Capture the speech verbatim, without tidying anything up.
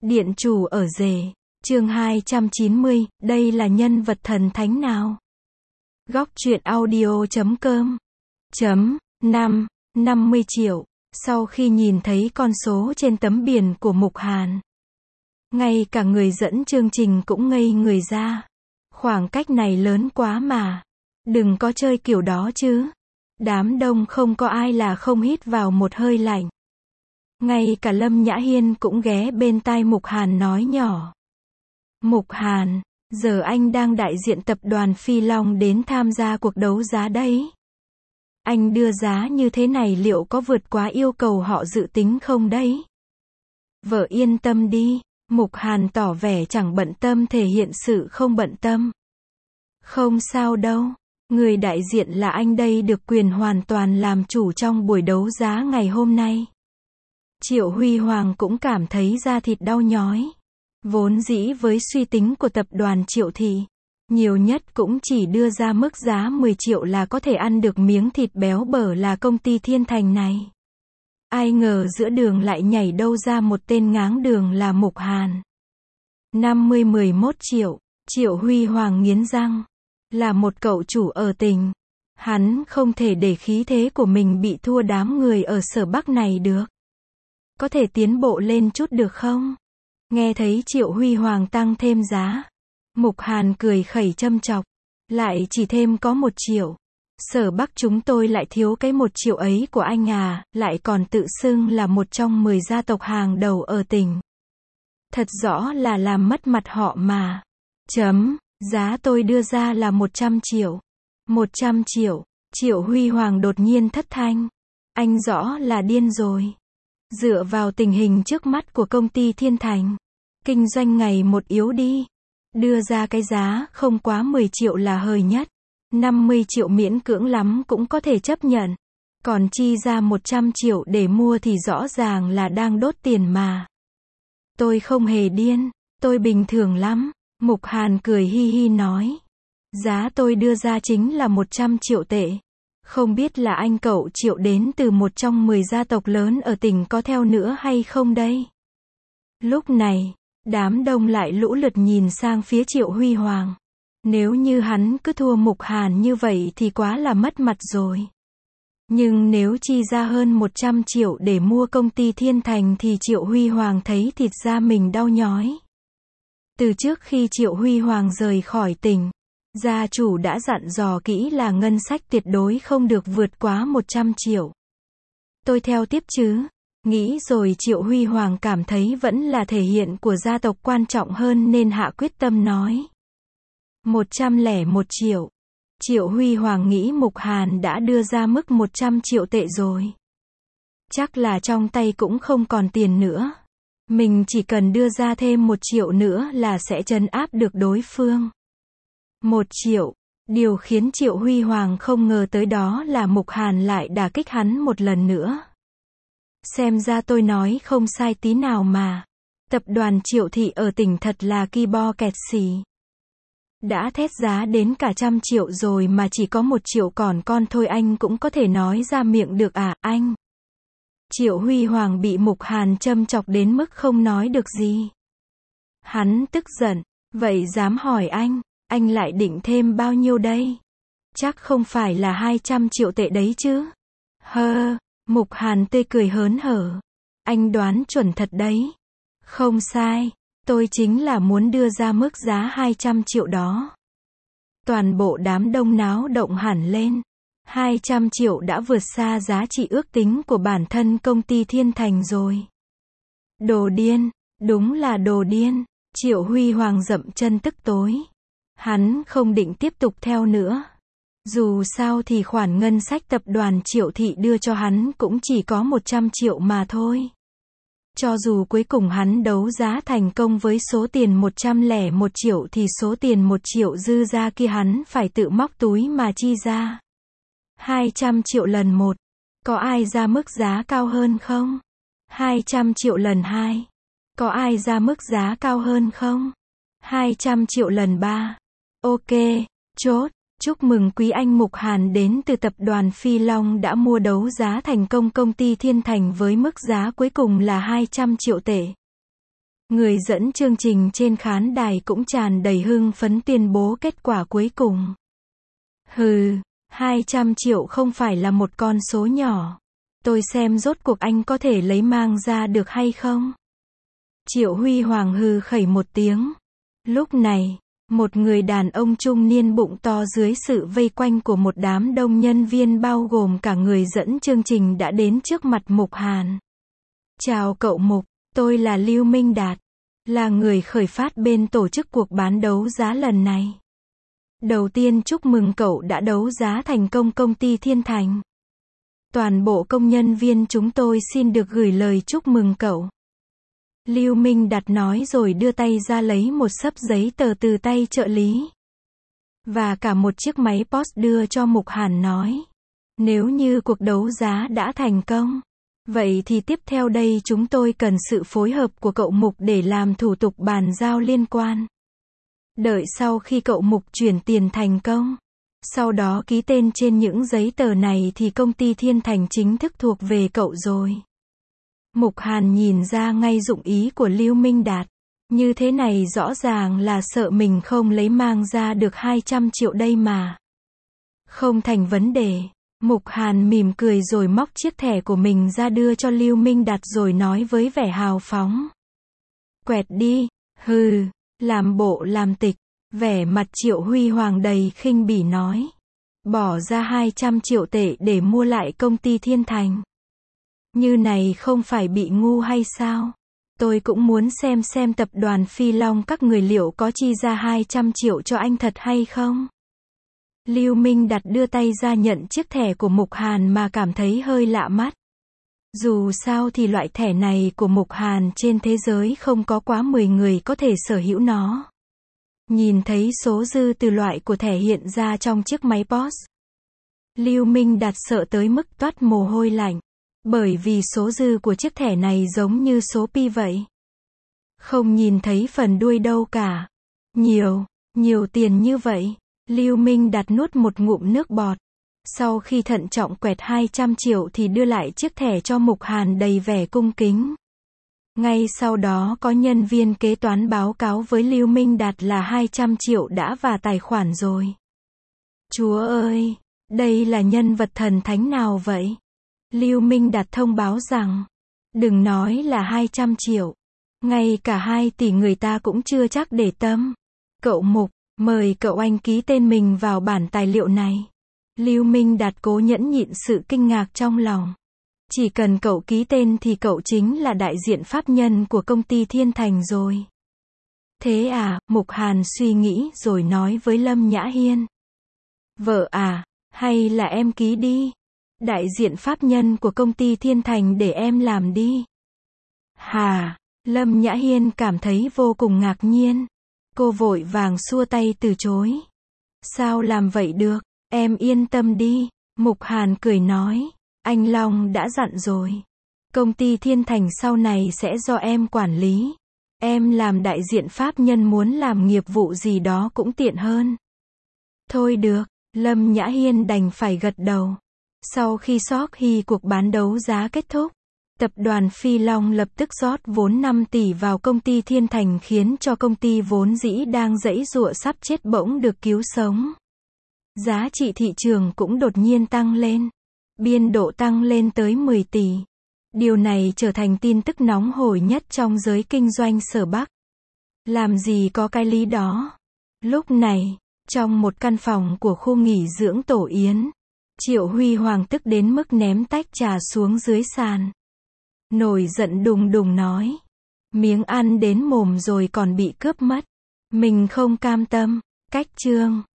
Điện chủ ở rể. Chương hai trăm chín mươi, đây là nhân vật thần thánh nào? Góc truyện audio chấm com. Chấm, năm, năm mươi triệu. Sau khi nhìn thấy con số trên tấm biển của Mục Hàn, ngay cả người dẫn chương trình cũng ngây người ra. Khoảng cách này lớn quá mà. Đừng có chơi kiểu đó chứ. Đám đông không có ai là không hít vào một hơi lạnh. Ngay cả Lâm Nhã Hiên cũng ghé bên tai Mục Hàn nói nhỏ. Mục Hàn, giờ anh đang đại diện tập đoàn Phi Long đến tham gia cuộc đấu giá đấy. Anh đưa giá như thế này liệu có vượt quá yêu cầu họ dự tính không đấy? Vợ yên tâm đi, Mục Hàn tỏ vẻ chẳng bận tâm thể hiện sự không bận tâm. Không sao đâu, người đại diện là anh đây được quyền hoàn toàn làm chủ trong buổi đấu giá ngày hôm nay. Triệu Huy Hoàng cũng cảm thấy da thịt đau nhói. Vốn dĩ với suy tính của tập đoàn Triệu Thị, nhiều nhất cũng chỉ đưa ra mức giá mười triệu là có thể ăn được miếng thịt béo bở là công ty Thiên Thành này. Ai ngờ giữa đường lại nhảy đâu ra một tên ngáng đường là Mục Hàn. năm mươi mười mốt triệu, Triệu Huy Hoàng nghiến răng. Là một cậu chủ ở tỉnh. Hắn không thể để khí thế của mình bị thua đám người ở Sở Bắc này được. Có thể tiến bộ lên chút được không? Nghe thấy Triệu Huy Hoàng tăng thêm giá. Mục Hàn cười khẩy châm chọc. Lại chỉ thêm có một triệu. Sở Bắc chúng tôi lại thiếu cái một triệu ấy của anh à, lại còn tự xưng là một trong mười gia tộc hàng đầu ở tỉnh. Thật rõ là làm mất mặt họ mà. Chấm, giá tôi đưa ra là một trăm triệu. một trăm triệu, Triệu Huy Hoàng đột nhiên thất thanh. Anh rõ là điên rồi. Dựa vào tình hình trước mắt của công ty Thiên Thành, kinh doanh ngày một yếu đi. Đưa ra cái giá không quá mười triệu là hời nhất. năm mươi triệu miễn cưỡng lắm cũng có thể chấp nhận. Còn chi ra một trăm triệu để mua thì rõ ràng là đang đốt tiền mà. Tôi không hề điên, tôi bình thường lắm. Mục Hàn cười hi hi nói. Giá tôi đưa ra chính là một trăm triệu tệ. Không biết là anh cậu Triệu đến từ một trong mười gia tộc lớn ở tỉnh có theo nữa hay không đây? Lúc này, đám đông lại lũ lượt nhìn sang phía Triệu Huy Hoàng. Nếu như hắn cứ thua Mục Hàn như vậy thì quá là mất mặt rồi. Nhưng nếu chi ra hơn một trăm triệu để mua công ty Thiên Thành thì Triệu Huy Hoàng thấy thịt da mình đau nhói. Từ trước khi Triệu Huy Hoàng rời khỏi tỉnh, gia chủ đã dặn dò kỹ là ngân sách tuyệt đối không được vượt quá một trăm triệu. Tôi theo tiếp chứ. Nghĩ rồi Triệu Huy Hoàng cảm thấy vẫn là thể hiện của gia tộc quan trọng hơn nên hạ quyết tâm nói. một trăm lẻ một triệu. Triệu Huy Hoàng nghĩ Mục Hàn đã đưa ra mức một trăm triệu tệ rồi. Chắc là trong tay cũng không còn tiền nữa. Mình chỉ cần đưa ra thêm một triệu nữa là sẽ trấn áp được đối phương. Một triệu. Điều khiến Triệu Huy Hoàng không ngờ tới đó là Mục Hàn lại đả kích hắn một lần nữa. Xem ra tôi nói không sai tí nào mà. Tập đoàn Triệu Thị ở tỉnh thật là ki bo kẹt xì. Đã thét giá đến cả trăm triệu rồi mà chỉ có một triệu còn con thôi anh cũng có thể nói ra miệng được à, anh? Triệu Huy Hoàng bị Mục Hàn châm chọc đến mức không nói được gì. Hắn tức giận, vậy dám hỏi anh, anh lại định thêm bao nhiêu đây? Chắc không phải là hai trăm triệu tệ đấy chứ? Hơ, Mục Hàn tươi cười hớn hở. Anh đoán chuẩn thật đấy. Không sai, tôi chính là muốn đưa ra mức giá hai trăm triệu đó. Toàn bộ đám đông náo động hẳn lên. hai trăm triệu đã vượt xa giá trị ước tính của bản thân công ty Thiên Thành rồi. Đồ điên, đúng là đồ điên. Triệu Huy Hoàng dậm chân tức tối. Hắn không định tiếp tục theo nữa. Dù sao thì khoản ngân sách tập đoàn Triệu Thị đưa cho hắn cũng chỉ có một trăm triệu mà thôi. Cho dù cuối cùng hắn đấu giá thành công với số tiền một trăm lẻ một triệu thì số tiền một triệu dư ra kia hắn phải tự móc túi mà chi ra. hai trăm triệu lần một. Có ai ra mức giá cao hơn không? hai trăm triệu lần hai. Có ai ra mức giá cao hơn không? hai trăm triệu lần ba. Ok, chốt. Chúc mừng quý anh Mục Hàn đến từ tập đoàn Phi Long đã mua đấu giá thành công công ty Thiên Thành với mức giá cuối cùng là hai trăm triệu tệ. Người dẫn chương trình trên khán đài cũng tràn đầy hưng phấn tuyên bố kết quả cuối cùng. Hừ, hai trăm triệu không phải là một con số nhỏ. Tôi xem rốt cuộc anh có thể lấy mang ra được hay không? Triệu Huy Hoàng hừ khẩy một tiếng. Lúc này, một người đàn ông trung niên bụng to dưới sự vây quanh của một đám đông nhân viên bao gồm cả người dẫn chương trình đã đến trước mặt Mục Hàn. Chào cậu Mục, tôi là Lưu Minh Đạt, là người khởi phát bên tổ chức cuộc bán đấu giá lần này. Đầu tiên chúc mừng cậu đã đấu giá thành công công ty Thiên Thành. Toàn bộ công nhân viên chúng tôi xin được gửi lời chúc mừng cậu. Lưu Minh Đạt nói rồi đưa tay ra lấy một xấp giấy tờ từ tay trợ lý. Và cả một chiếc máy post đưa cho Mục Hàn nói. Nếu như cuộc đấu giá đã thành công, vậy thì tiếp theo đây chúng tôi cần sự phối hợp của cậu Mục để làm thủ tục bàn giao liên quan. Đợi sau khi cậu Mục chuyển tiền thành công, sau đó ký tên trên những giấy tờ này thì công ty Thiên Thành chính thức thuộc về cậu rồi. Mục Hàn nhìn ra ngay dụng ý của Lưu Minh Đạt. Như thế này rõ ràng là sợ mình không lấy mang ra được hai trăm triệu đây mà. Không thành vấn đề. Mục Hàn mỉm cười rồi móc chiếc thẻ của mình ra đưa cho Lưu Minh Đạt rồi nói với vẻ hào phóng. Quẹt đi, hừ, làm bộ làm tịch. Vẻ mặt Triệu Huy Hoàng đầy khinh bỉ nói. Bỏ ra hai trăm triệu tệ để mua lại công ty Thiên Thành. Như này không phải bị ngu hay sao? Tôi cũng muốn xem xem tập đoàn Phi Long các người liệu có chi ra hai trăm triệu cho anh thật hay không? Lưu Minh Đạt đưa tay ra nhận chiếc thẻ của Mục Hàn mà cảm thấy hơi lạ mắt. Dù sao thì loại thẻ này của Mục Hàn trên thế giới không có quá mười người có thể sở hữu nó. Nhìn thấy số dư từ loại của thẻ hiện ra trong chiếc máy post. Lưu Minh Đạt sợ tới mức toát mồ hôi lạnh. Bởi vì số dư của chiếc thẻ này giống như số pi vậy. Không nhìn thấy phần đuôi đâu cả. Nhiều, nhiều tiền như vậy. Lưu Minh Đạt nuốt một ngụm nước bọt. Sau khi thận trọng quẹt hai trăm triệu thì đưa lại chiếc thẻ cho Mục Hàn đầy vẻ cung kính. Ngay sau đó có nhân viên kế toán báo cáo với Lưu Minh Đạt là hai trăm triệu đã vào tài khoản rồi. Chúa ơi, đây là nhân vật thần thánh nào vậy? Lưu Minh Đạt thông báo rằng, đừng nói là hai trăm triệu, ngay cả hai tỷ người ta cũng chưa chắc để tâm. Cậu Mục, mời cậu anh ký tên mình vào bản tài liệu này. Lưu Minh Đạt cố nhẫn nhịn sự kinh ngạc trong lòng. Chỉ cần cậu ký tên thì cậu chính là đại diện pháp nhân của công ty Thiên Thành rồi. Thế à, Mục Hàn suy nghĩ rồi nói với Lâm Nhã Hiên. Vợ à, hay là em ký đi. Đại diện pháp nhân của công ty Thiên Thành để em làm đi. Hà, Lâm Nhã Hiên cảm thấy vô cùng ngạc nhiên. Cô vội vàng xua tay từ chối. Sao làm vậy được, em yên tâm đi. Mục Hàn cười nói, anh Long đã dặn rồi. Công ty Thiên Thành sau này sẽ do em quản lý. Em làm đại diện pháp nhân muốn làm nghiệp vụ gì đó cũng tiện hơn. Thôi được, Lâm Nhã Hiên đành phải gật đầu. Sau khi sóc hy cuộc bán đấu giá kết thúc, tập đoàn Phi Long lập tức rót vốn năm tỷ vào công ty Thiên Thành khiến cho công ty vốn dĩ đang giãy giụa sắp chết bỗng được cứu sống. Giá trị thị trường cũng đột nhiên tăng lên. Biên độ tăng lên tới mười tỷ. Điều này trở thành tin tức nóng hổi nhất trong giới kinh doanh sở Bắc. Làm gì có cái lý đó. Lúc này, trong một căn phòng của khu nghỉ dưỡng Tổ Yến, Triệu Huy Hoàng tức đến mức ném tách trà xuống dưới sàn. Nổi giận đùng đùng nói. Miếng ăn đến mồm rồi còn bị cướp mất. Mình không cam tâm. Cách chương